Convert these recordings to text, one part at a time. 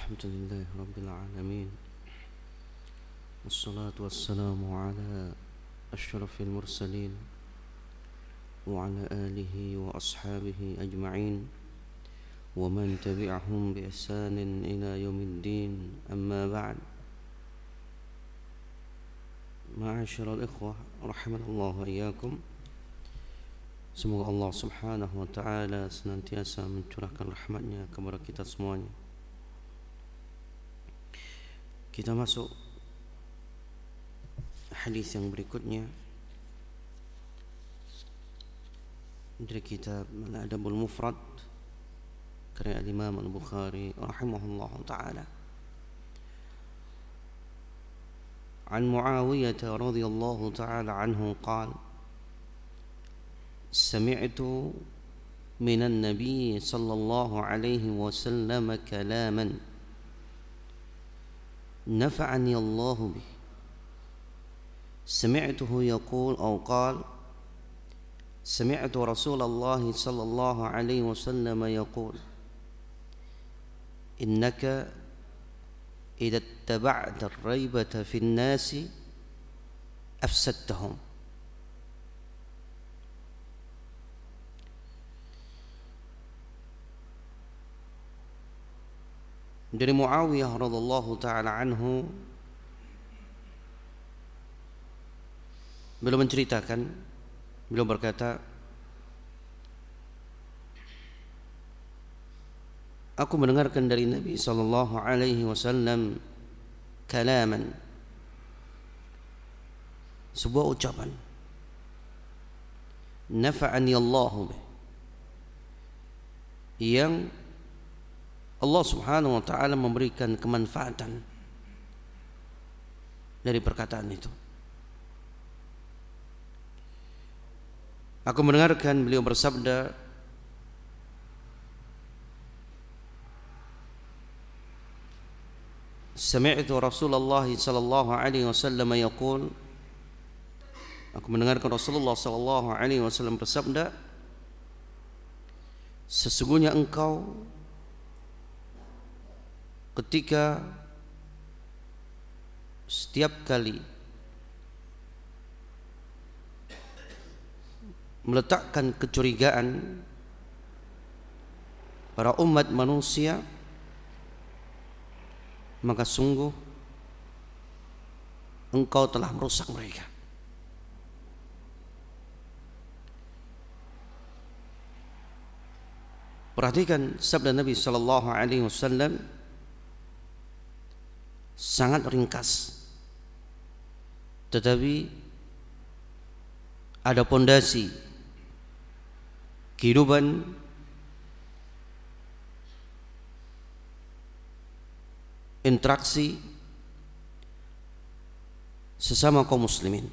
الحمد لله رب العالمين، والصلاة والسلام على أشرف المرسلين وعلى آله وأصحابه أجمعين ومن تبعهم بإحسان إلى يوم الدين. أما بعد، معاشر الإخوة رحمنا الله وإياkum, semoga Allah subhanahu wa ta'ala senantiasa mencurahkan rahmatnya kepada kita semuanya. Kita masuk hadis yang berikutnya dari kitab Al-Adabul Mufrad karya Imam Al-Bukhari rahimahullah ta'ala. An Muawiyah radhiyallahu ta'ala anhu qala sami'tu minan nabiy sallallahu alaihi wasallam kalaman نفعني الله به سمعته يقول أو قال سمعت رسول الله صلى الله عليه وسلم يقول إنك إذا اتبعت الريبة في الناس أفسدتهم. Dari Muawiyah radhiyallahu ta'ala anhu, beliau menceritakan, beliau berkata, aku mendengarkan dari Nabi sallallahu alaihi wasallam kalaman, sebuah ucapan, nafa'ani Allahu bih, yang Allah subhanahu wa ta'ala memberikan kemanfaatan dari perkataan itu. Aku mendengarkan beliau bersabda, sami'tu Rasulullah sallallahu alaihi wasallam yaqul, aku mendengarkan Rasulullah sallallahu alaihi wasallam bersabda, sesungguhnya engkau ketika setiap kali meletakkan kecurigaan para umat manusia, maka sungguh engkau telah merusak mereka. Perhatikan sabda Nabi sallallahu alaihi wasallam, sangat ringkas, tetapi ada pondasi kehidupan interaksi sesama kaum muslimin.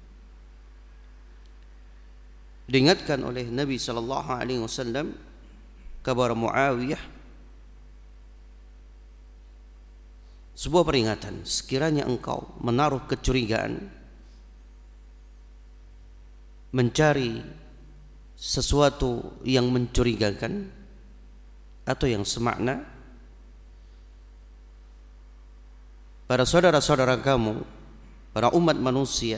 Diingatkan oleh Nabi sallallahu alaihi wasallam kepada Muawiyah sebuah peringatan, sekiranya engkau menaruh kecurigaan, mencari sesuatu yang mencurigakan atau yang semakna pada saudara-saudara kamu, para umat manusia,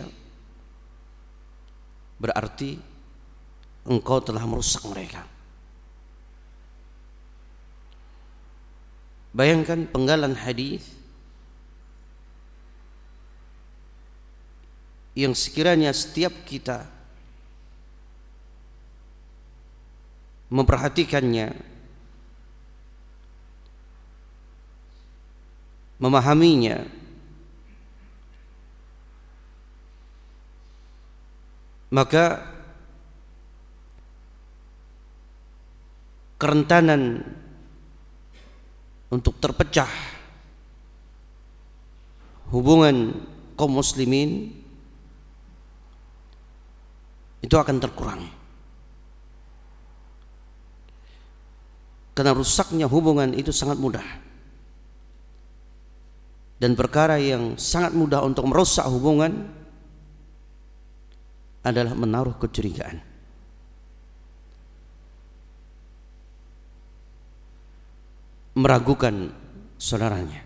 berarti engkau telah merusak mereka. Bayangkan penggalan hadis yang sekiranya setiap kita memperhatikannya, memahaminya, maka kerentanan untuk terpecah hubungan kaum muslimin itu akan terkurangi. Karena rusaknya hubungan itu sangat mudah, dan perkara yang sangat mudah untuk merusak hubungan adalah menaruh kecurigaan. meragukan saudaranya.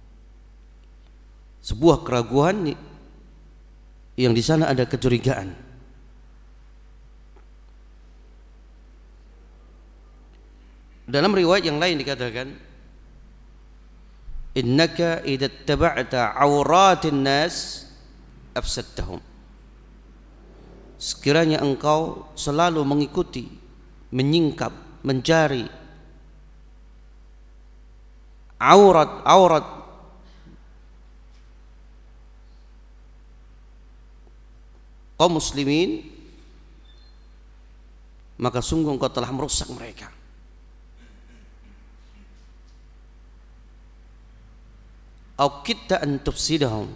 Sebuah keraguan yang di sana ada kecurigaan. Dalam riwayat yang lain dikatakan, innaka idza ittaba'ta auratin nas afsadtahum. Sekiranya engkau selalu mengikuti, menyingkap, mencari aurat kaum muslimin, maka sungguh engkau telah merusak mereka. Au kitta an tufsidahum,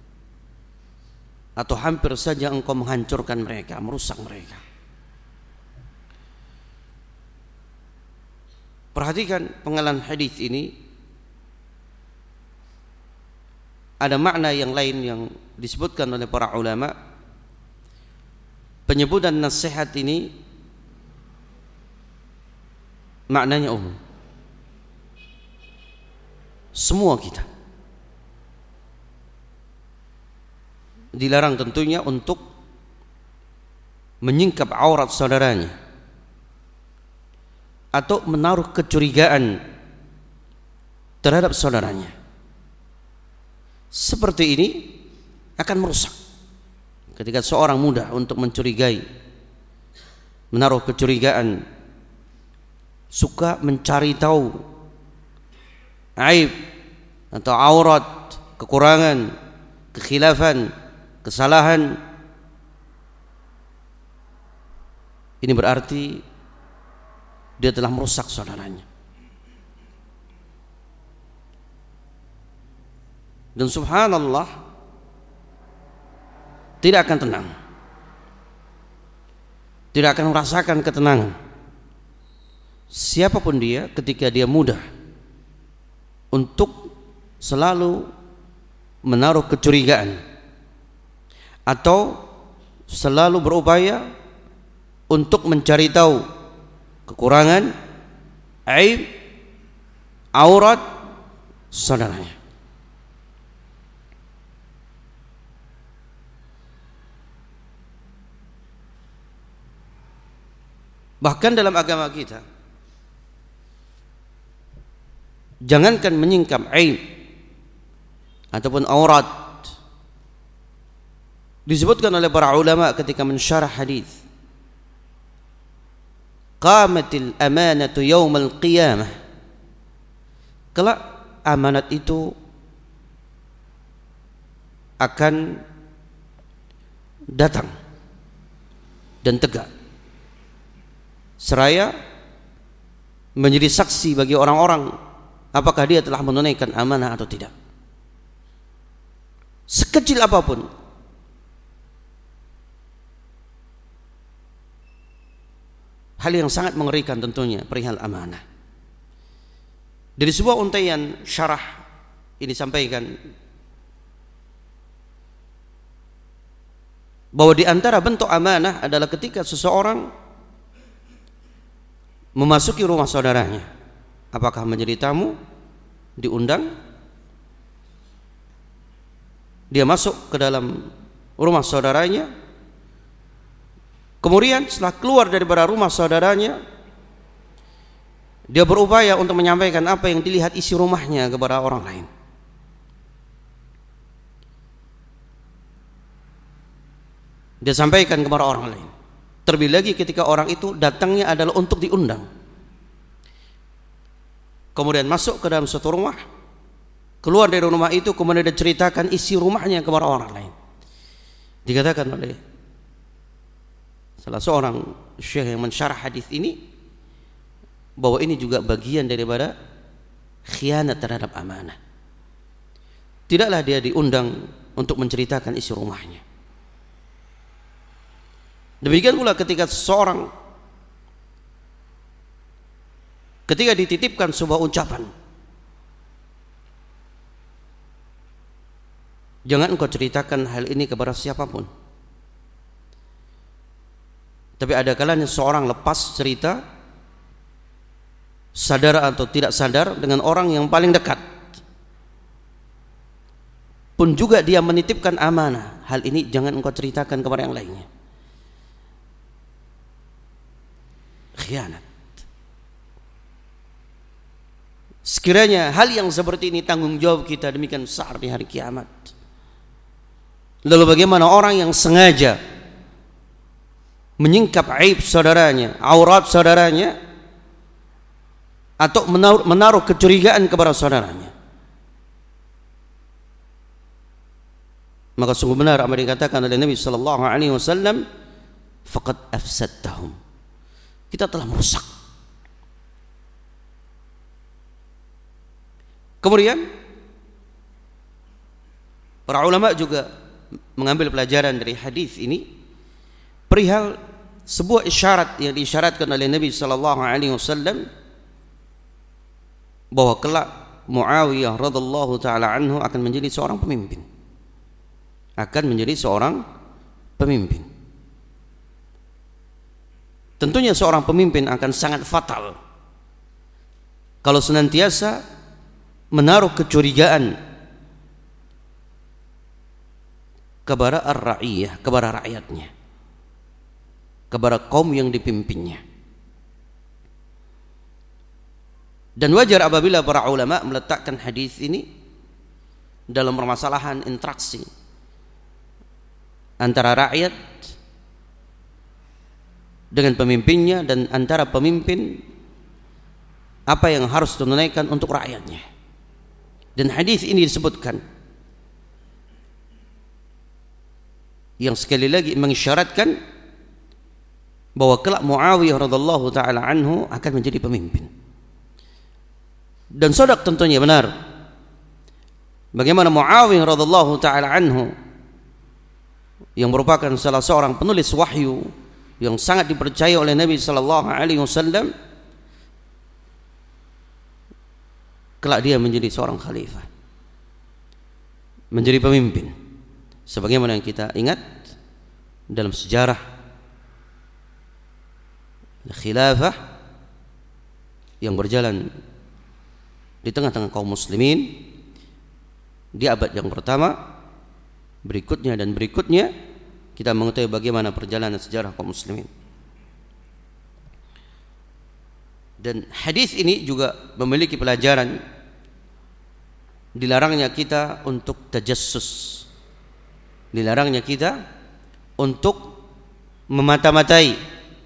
atau hampir saja engkau menghancurkan mereka, merusak mereka. Perhatikan penggalan hadis ini, ada makna yang lain yang disebutkan oleh para ulama. Penyebutan nasihat ini maknanya umum. Semua kita dilarang tentunya untuk menyingkap aurat saudaranya atau menaruh kecurigaan terhadap saudaranya. Seperti ini akan merusak. Ketika seorang mudah untuk mencurigai, menaruh kecurigaan, suka mencari tahu aib atau aurat, kekurangan, kekhilafan, kesalahan, ini berarti dia telah merusak saudaranya. Dan subhanallah, tidak akan tenang, tidak akan merasakan ketenangan siapapun dia ketika dia mudah untuk selalu menaruh kecurigaan atau selalu berupaya untuk mencari tahu kekurangan, aib, aurat saudaranya. Bahkan dalam agama kita, jangankan menyingkap aib ataupun aurat, disebutkan oleh para ulama ketika mensyarah hadis, qamatil amanatu yaumal qiyamah, kelak amanat itu akan datang dan tegak, seraya menjadi saksi bagi orang-orang apakah dia telah menunaikan amanah atau tidak. Sekecil apapun hal yang sangat mengerikan tentunya perihal amanah. Dari sebuah untaian syarah ini sampaikan bahwa di antara bentuk amanah adalah ketika seseorang memasuki rumah saudaranya, apakah menjadi tamu, diundang, dia masuk ke dalam rumah saudaranya, kemudian setelah keluar daripada rumah saudaranya, dia berupaya untuk menyampaikan apa yang dilihat isi rumahnya kepada orang lain. Dia sampaikan kepada orang lain. Terlebih lagi ketika orang itu datangnya adalah untuk diundang. Kemudian masuk ke dalam suatu rumah, keluar dari rumah itu, kemudian dia ceritakan isi rumahnya kepada orang lain. Dikatakan oleh salah seorang syekh yang mensyarah hadis ini bahwa ini juga bagian daripada khianat terhadap amanah. Tidaklah dia diundang untuk menceritakan isi rumahnya. Demikian pula ketika seseorang ketika dititipkan sebuah ucapan, jangan engkau ceritakan hal ini kepada siapapun. Tapi ada kalanya seorang lepas cerita, sadar atau tidak sadar, dengan orang yang paling dekat, pun juga dia menitipkan amanah, hal ini jangan engkau ceritakan kepada yang lainnya. Khianat. Sekiranya hal yang seperti ini tanggung jawab kita demikian besar di hari kiamat. Lalu bagaimana orang yang sengaja menyingkap aib saudaranya, aurat saudaranya, atau menaruh kecurigaan kepada saudaranya? Maka sungguh benar apa yang dikatakan oleh Nabi sallallahu alaihi wasallam, faqad afsadtahum. Kita telah merusak. Kemudian para ulama juga mengambil pelajaran dari hadis ini perihal sebuah isyarat yang diisyaratkan oleh Nabi sallallahu alaihi wasallam bahwa kelak Muawiyah radhiyallahu taala anhu akan menjadi seorang pemimpin. Akan menjadi seorang pemimpin. Tentunya seorang pemimpin akan sangat fatal kalau senantiasa menaruh kecurigaan kepada ar-ra'iyah, kepada rakyatnya, kepada kaum yang dipimpinnya. Dan wajar apabila para ulama meletakkan hadis ini dalam permasalahan interaksi antara rakyat dengan pemimpinnya dan antara pemimpin apa yang harus ditunaikan untuk rakyatnya. Dan hadis ini disebutkan yang sekali lagi mengisyaratkan bahwa kelak Muawiyah radhiyallahu taala anhu akan menjadi pemimpin. Dan sadaq tentunya benar bagaimana Muawiyah radhiyallahu taala anhu yang merupakan salah seorang penulis wahyu yang sangat dipercaya oleh Nabi sallallahu alaihi wasallam, kelak dia menjadi seorang khalifah, menjadi pemimpin, sebagaimana yang kita ingat dalam sejarah khilafah yang berjalan di tengah-tengah kaum muslimin di abad yang pertama, berikutnya dan berikutnya. Kita mengetahui bagaimana perjalanan sejarah kaum muslimin. Dan hadis ini juga memiliki pelajaran dilarangnya kita untuk tajassus, dilarangnya kita untuk memata-matai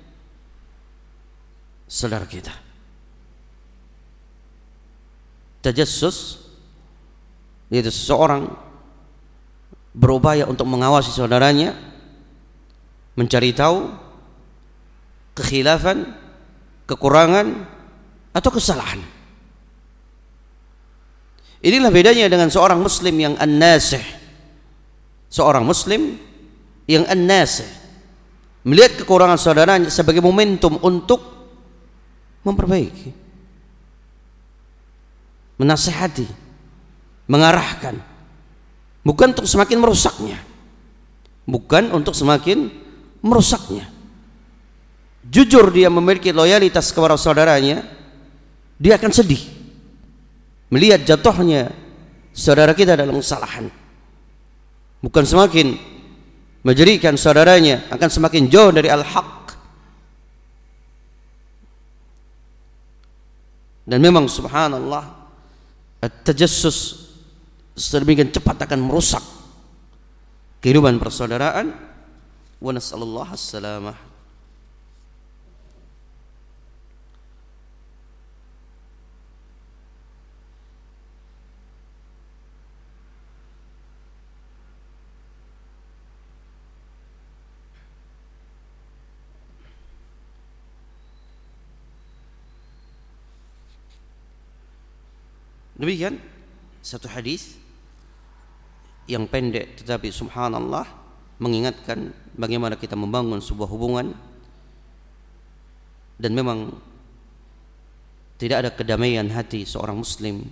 saudara kita. Tajassus yaitu seseorang berupaya untuk mengawasi saudaranya, mencari tahu kekhilafan, kekurangan atau kesalahan. Inilah bedanya dengan seorang muslim yang an-nasih. Seorang muslim yang an-nasih melihat kekurangan saudaranya sebagai momentum untuk memperbaiki, menasihati, mengarahkan, bukan untuk semakin merusaknya, bukan untuk semakin merusaknya. Jujur dia memiliki loyalitas kepada saudaranya, dia akan sedih melihat jatuhnya saudara kita dalam kesalahan, bukan semakin menjadikan saudaranya akan semakin jauh dari al-haq. Dan memang subhanallah, at-tajassus sedemikian cepat akan merusak kehidupan persaudaraan. Wa nas'alullah as-salamah. Demikian satu hadis yang pendek tetapi subhanallah mengingatkan bagaimana kita membangun sebuah hubungan, dan memang tidak ada kedamaian hati seorang muslim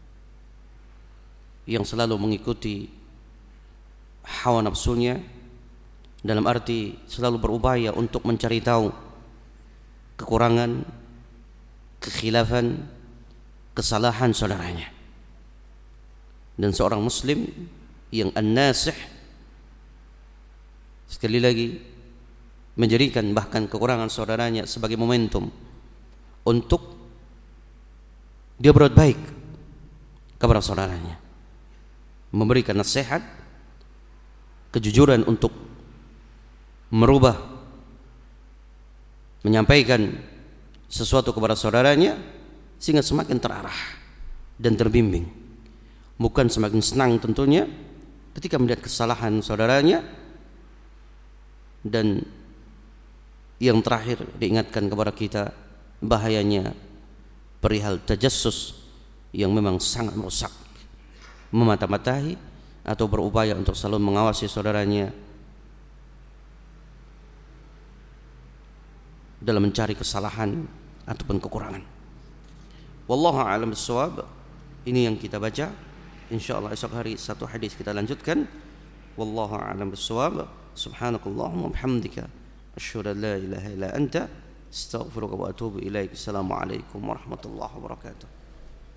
yang selalu mengikuti hawa nafsunya, dalam arti selalu berupaya untuk mencari tahu kekurangan, kekhilafan, kesalahan saudaranya. Dan seorang muslim yang an-nasih, sekali lagi menjadikan bahkan kekurangan saudaranya sebagai momentum untuk dia berbuat baik kepada saudaranya, memberikan nasihat, kejujuran untuk merubah, menyampaikan sesuatu kepada saudaranya sehingga semakin terarah dan terbimbing, bukan semakin senang tentunya ketika melihat kesalahan saudaranya. Dan yang terakhir diingatkan kepada kita bahayanya perihal tajassus yang memang sangat merusak, memata-matai atau berupaya untuk selalu mengawasi saudaranya dalam mencari kesalahan ataupun kekurangan. Wallahu a'lam bissawab. Ini yang kita baca. Insyaallah esok hari satu hadis kita lanjutkan. Wallahu a'lam bissawab. Subhanakallahumma bihamdika asyhadu an la ilaha illa anta astaghfiruka wa atubu ilaik. Assalamualaikum warahmatullahi wabarakatuh.